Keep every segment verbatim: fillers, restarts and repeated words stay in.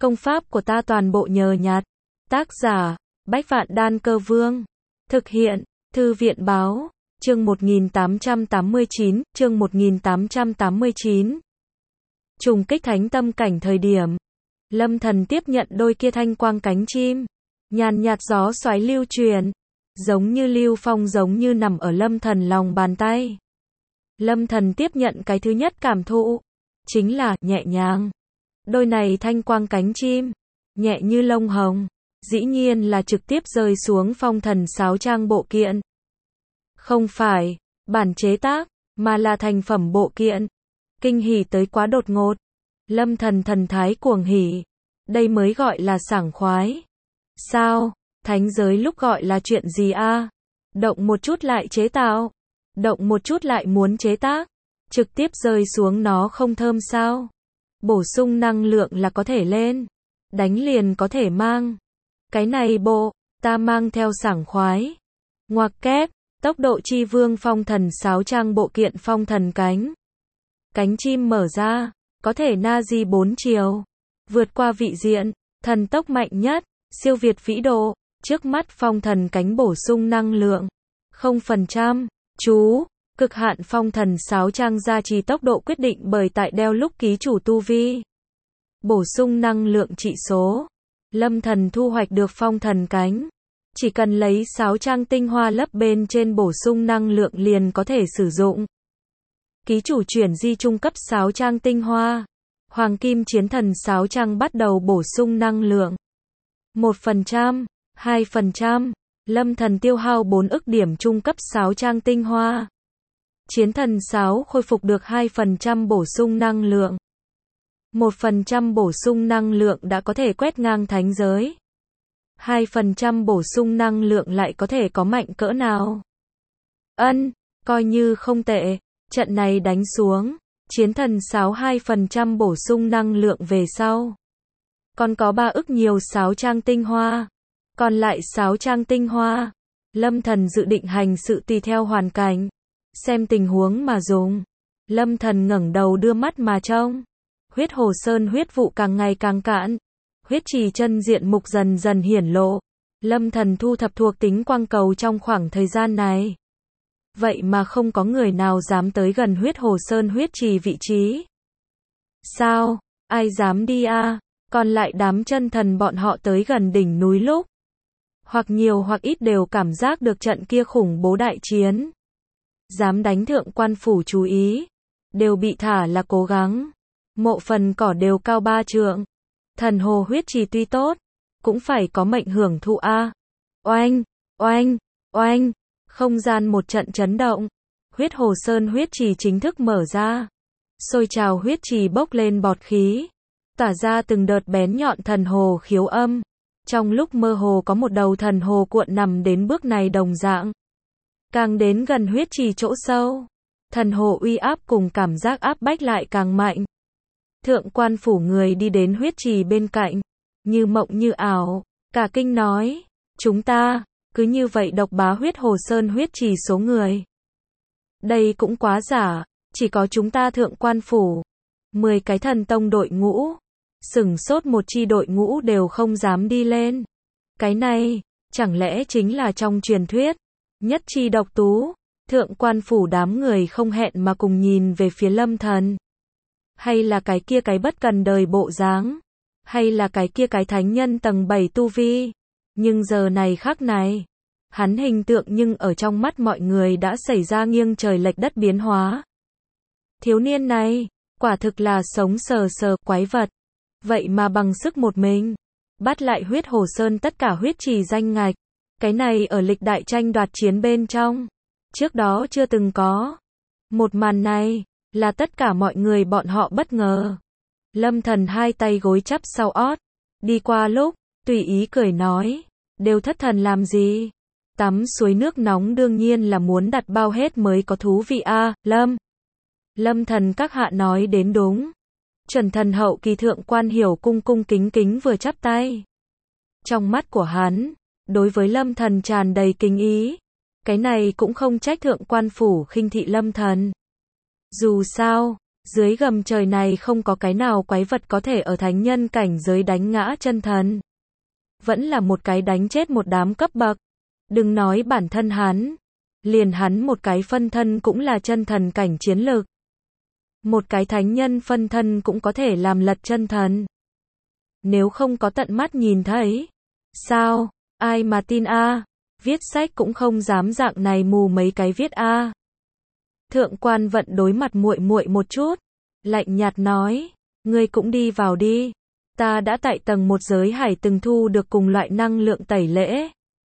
Công pháp của ta toàn bộ nhờ nhặt. Tác giả, Bách Vạn Đan Cơ Vương. Thực hiện, Thư viện báo, chương một nghìn tám trăm tám mươi chín, chương một nghìn tám trăm tám mươi chín. Trùng kích thánh tâm cảnh thời điểm. Lâm Thần tiếp nhận đôi kia thanh quang cánh chim. Nhàn nhạt gió xoáy lưu truyền. Giống như lưu phong giống như nằm ở Lâm Thần lòng bàn tay. Lâm Thần tiếp nhận cái thứ nhất cảm thụ. Chính là, nhẹ nhàng. Đôi này thanh quang cánh chim. Nhẹ như lông hồng. Dĩ nhiên là trực tiếp rơi xuống phong thần sáo trang bộ kiện. Không phải, bản chế tác, mà là thành phẩm bộ kiện. Kinh hỉ tới quá đột ngột. Lâm Thần thần thái cuồng hỉ. Đây mới gọi là sảng khoái. Sao, thánh giới lúc gọi là chuyện gì a? Động một chút lại chế tạo. Động một chút lại muốn chế tác. Trực tiếp rơi xuống nó không thơm sao? Bổ sung năng lượng là có thể lên. Đánh liền có thể mang. Cái này bộ, ta mang theo sảng khoái. Ngoặc kép, tốc độ chi vương phong thần sáo trang bộ kiện phong thần cánh. Cánh chim mở ra, có thể na di bốn chiều. Vượt qua vị diện, thần tốc mạnh nhất, siêu việt vĩ độ. Trước mắt phong thần cánh bổ sung năng lượng. không phần trăm, chú, cực hạn phong thần sáo trang gia trì tốc độ quyết định bởi tại đeo lúc ký chủ tu vi. Bổ sung năng lượng trị số. Lâm Thần thu hoạch được phong thần cánh. Chỉ cần lấy sáo trang tinh hoa lấp bên trên bổ sung năng lượng liền có thể sử dụng. Ký chủ chuyển di trung cấp sáo trang tinh hoa. Hoàng kim chiến thần sáo trang bắt đầu bổ sung năng lượng. một phần trăm, hai phần trăm. Lâm Thần tiêu hao bốn ức điểm trung cấp sáo trang tinh hoa. Chiến thần sáo khôi phục được hai phần trăm bổ sung năng lượng. một phần trăm bổ sung năng lượng đã có thể quét ngang thánh giới. hai phần trăm bổ sung năng lượng lại có thể có mạnh cỡ nào? Ân, coi như không tệ. Trận này đánh xuống, chiến thần sáo hai phần trăm bổ sung năng lượng về sau. Còn có ba ức nhiều sáo trang tinh hoa. Còn lại sáo trang tinh hoa. Lâm Thần dự định hành sự tùy theo hoàn cảnh. Xem tình huống mà dùng. Lâm Thần ngẩng đầu đưa mắt mà trông. Huyết hồ sơn huyết vụ càng ngày càng cạn. Huyết trì chân diện mục dần dần hiển lộ. Lâm Thần thu thập thuộc tính quang cầu trong khoảng thời gian này. Vậy mà không có người nào dám tới gần huyết hồ sơn huyết trì vị trí. Sao, ai dám đi a? À? Còn lại đám chân thần bọn họ tới gần đỉnh núi lúc. Hoặc nhiều hoặc ít đều cảm giác được trận kia khủng bố đại chiến. Dám đánh thượng quan phủ chú ý. Đều bị thả là cố gắng. Mộ phần cỏ đều cao ba trượng. Thần hồ huyết trì tuy tốt, cũng phải có mệnh hưởng thụ a. À. Oanh, oanh, oanh, không gian một trận chấn động. Huyết hồ sơn huyết trì chính thức mở ra. Sôi trào huyết trì bốc lên bọt khí. Tỏa ra từng đợt bén nhọn thần hồ khiếu âm. Trong lúc mơ hồ có một đầu thần hồ cuộn nằm đến bước này đồng dạng. Càng đến gần huyết trì chỗ sâu, thần hồ uy áp cùng cảm giác áp bách lại càng mạnh. Thượng quan phủ người đi đến huyết trì bên cạnh, như mộng như ảo, cả kinh nói, chúng ta, cứ như vậy độc bá huyết hồ sơn huyết trì số người. Đây cũng quá giả, chỉ có chúng ta thượng quan phủ, mười cái thần tông đội ngũ, sửng sốt một chi đội ngũ đều không dám đi lên. Cái này, chẳng lẽ chính là trong truyền thuyết, nhất chi độc tú, thượng quan phủ đám người không hẹn mà cùng nhìn về phía Lâm Thần. Hay là cái kia cái bất cần đời bộ dáng, hay là cái kia cái thánh nhân tầng bảy tu vi. Nhưng giờ này khắc này, hắn hình tượng nhưng ở trong mắt mọi người đã xảy ra nghiêng trời lệch đất biến hóa. Thiếu niên này, quả thực là sống sờ sờ quái vật. Vậy mà bằng sức một mình, bắt lại huyết hồ sơn tất cả huyết trì danh ngạch. Cái này ở lịch đại tranh đoạt chiến bên trong, trước đó chưa từng có. Một màn này, là tất cả mọi người bọn họ bất ngờ. Lâm Thần hai tay gối chắp sau ót, đi qua lúc, tùy ý cười nói, đều thất thần làm gì? Tắm suối nước nóng đương nhiên là muốn đặt bao hết mới có thú vị a. À, Lâm. Lâm Thần các hạ nói đến đúng. Chuẩn thần hậu kỳ thượng quan hiểu cung cung kính kính vừa chắp tay. Trong mắt của hắn, đối với Lâm Thần tràn đầy kính ý. Cái này cũng không trách thượng quan phủ khinh thị Lâm Thần. Dù sao, Dưới gầm trời này không có cái nào quái vật có thể ở thánh nhân cảnh giới đánh ngã chân thần. Vẫn là một cái đánh chết một đám cấp bậc. Đừng nói bản thân hắn. Liền hắn một cái phân thân cũng là chân thần cảnh chiến lực. Một cái thánh nhân phân thân cũng có thể làm lật chân thần. Nếu không có tận mắt nhìn thấy. Sao? Ai mà tin a? Viết sách cũng không dám dạng này mù mấy cái viết a. Thượng quan Vận đối mặt muội muội một chút, lạnh nhạt nói, ngươi cũng đi vào đi. Ta đã tại tầng một giới hải từng thu được cùng loại năng lượng tẩy lễ.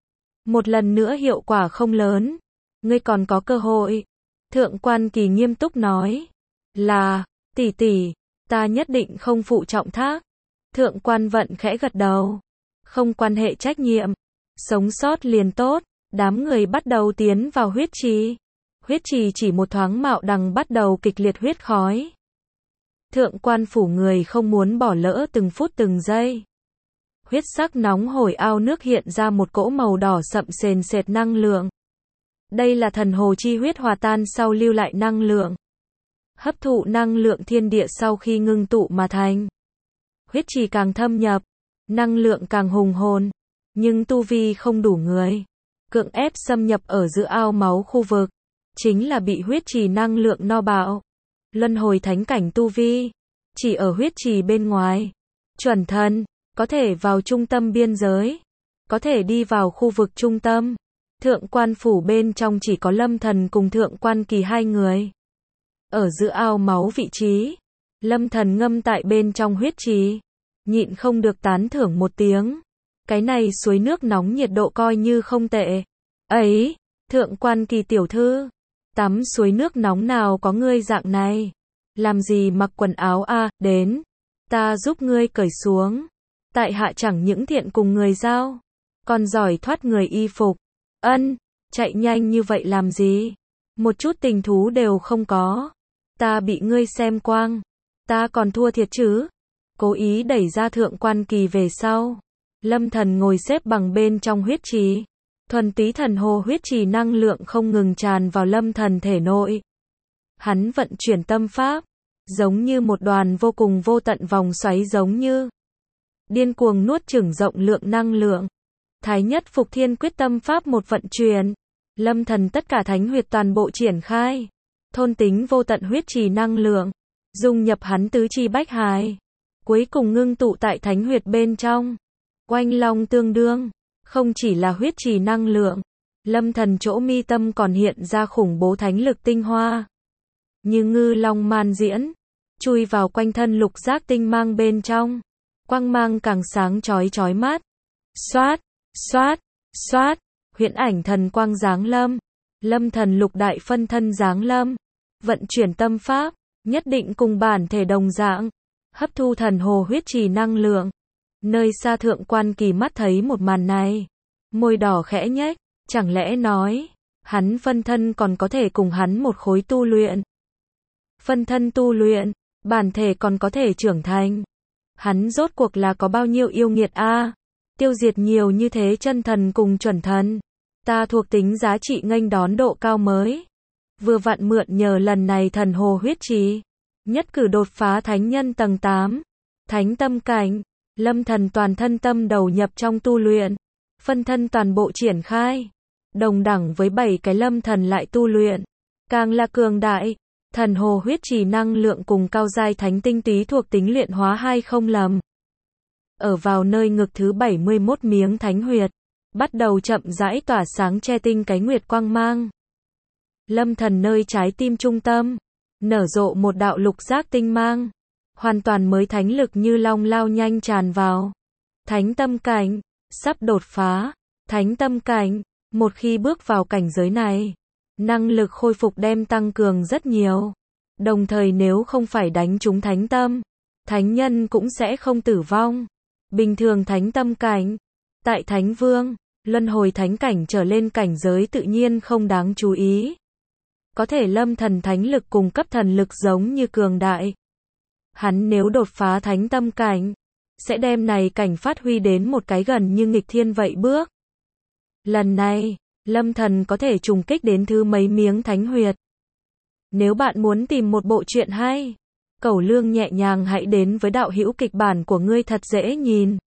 Một lần nữa hiệu quả không lớn, ngươi còn có cơ hội. Thượng quan Kỳ nghiêm túc nói, là, tỷ tỷ, ta nhất định không phụ trọng thác. Thượng quan Vận khẽ gật đầu, không quan hệ trách nhiệm, sống sót liền tốt. Đám người bắt đầu tiến vào huyết trì. Huyết trì chỉ một thoáng mạo đằng bắt đầu kịch liệt huyết khói. Thượng quan phủ người không muốn bỏ lỡ từng phút từng giây. Huyết sắc nóng hổi ao nước hiện ra một cỗ màu đỏ sậm sền sệt năng lượng. Đây là thần hồ chi huyết hòa tan sau lưu lại năng lượng. Hấp thụ năng lượng thiên địa sau khi ngưng tụ mà thành. Huyết trì càng thâm nhập, năng lượng càng hùng hồn, nhưng tu vi không đủ người. Cưỡng ép xâm nhập ở giữa ao máu khu vực, chính là bị huyết trì năng lượng no bạo. Luân hồi thánh cảnh tu vi, chỉ ở huyết trì bên ngoài. Chuẩn thần, có thể vào trung tâm biên giới, có thể đi vào khu vực trung tâm. Thượng quan phủ bên trong chỉ có Lâm Thần cùng Thượng quan Kỳ hai người. Ở giữa ao máu vị trí, Lâm Thần ngâm tại bên trong huyết trì, nhịn không được tán thưởng một tiếng. Cái này suối nước nóng nhiệt độ coi như không tệ. Ấy, Thượng quan Kỳ tiểu thư, tắm suối nước nóng nào có ngươi dạng này. Làm gì mặc quần áo a, à, đến. Ta giúp ngươi cởi xuống. Tại hạ chẳng những thiện cùng người giao, còn giỏi thoát người y phục. Ân, chạy nhanh như vậy làm gì? Một chút tình thú đều không có. Ta bị ngươi xem quang. Ta còn thua thiệt chứ? Cố ý đẩy ra Thượng quan Kỳ về sau. Lâm Thần ngồi xếp bằng bên trong huyết trì. Thuần túy thần hồ huyết trì năng lượng không ngừng tràn vào Lâm Thần thể nội. Hắn vận chuyển tâm pháp, giống như một đoàn vô cùng vô tận vòng xoáy giống như điên cuồng nuốt chửng rộng lượng năng lượng. Thái nhất phục thiên quyết tâm pháp một vận chuyển, Lâm Thần tất cả thánh huyệt toàn bộ triển khai, thôn tính vô tận huyết trì năng lượng, dung nhập hắn tứ chi bách hài, cuối cùng ngưng tụ tại thánh huyệt bên trong. Oanh long tương đương, không chỉ là huyết trì năng lượng, Lâm Thần chỗ mi tâm còn hiện ra khủng bố thánh lực tinh hoa. Như ngư long man diễn, chui vào quanh thân lục giác tinh mang bên trong. Quang mang càng sáng chói chói mắt. Xoát, xoát, xoát, huyễn ảnh thần quang giáng lâm. Lâm Thần lục đại phân thân giáng lâm. Vận chuyển tâm pháp, nhất định cùng bản thể đồng dạng. Hấp thu thần hồ huyết trì năng lượng. Nơi xa Thượng quan Kỳ mắt thấy một màn này, môi đỏ khẽ nhếch, chẳng lẽ nói, hắn phân thân còn có thể cùng hắn một khối tu luyện. Phân thân tu luyện, bản thể còn có thể trưởng thành. Hắn rốt cuộc là có bao nhiêu yêu nghiệt a? À? Tiêu diệt nhiều như thế chân thần cùng chuẩn thần. Ta thuộc tính giá trị nghênh đón độ cao mới. Vừa vặn mượn nhờ lần này thần hồ huyết trì, nhất cử đột phá thánh nhân tầng tám. Thánh tâm cảnh, Lâm Thần toàn thân tâm đầu nhập trong tu luyện. Phân thân toàn bộ triển khai. Đồng đẳng với bảy cái Lâm Thần lại tu luyện. Càng là cường đại. Thần hồ huyết trì năng lượng cùng cao giai thánh tinh túy thuộc tính luyện hóa hai không lầm. Ở vào nơi ngực thứ bảy mươi mốt miếng thánh huyệt, bắt đầu chậm rãi tỏa sáng che tinh cái nguyệt quang mang. Lâm Thần nơi trái tim trung tâm, nở rộ một đạo lục giác tinh mang, hoàn toàn mới thánh lực như long lao nhanh tràn vào. Thánh tâm cảnh, sắp đột phá. Thánh tâm cảnh, một khi bước vào cảnh giới này, năng lực khôi phục đem tăng cường rất nhiều. Đồng thời nếu không phải đánh trúng thánh tâm, thánh nhân cũng sẽ không tử vong. Bình thường thánh tâm cảnh, tại thánh vương, luân hồi thánh cảnh trở lên cảnh giới tự nhiên không đáng chú ý. Có thể Lâm Thần thánh lực cùng cấp thần lực giống như cường đại. Hắn nếu đột phá thánh tâm cảnh, sẽ đem này cảnh phát huy đến một cái gần như nghịch thiên vậy bước. Lần này, Lâm Thần có thể trùng kích đến thứ mấy miếng thánh huyệt. Nếu bạn muốn tìm một bộ truyện hay Cẩu Lương nhẹ nhàng hãy đến với đạo hữu kịch bản của ngươi thật dễ nhìn.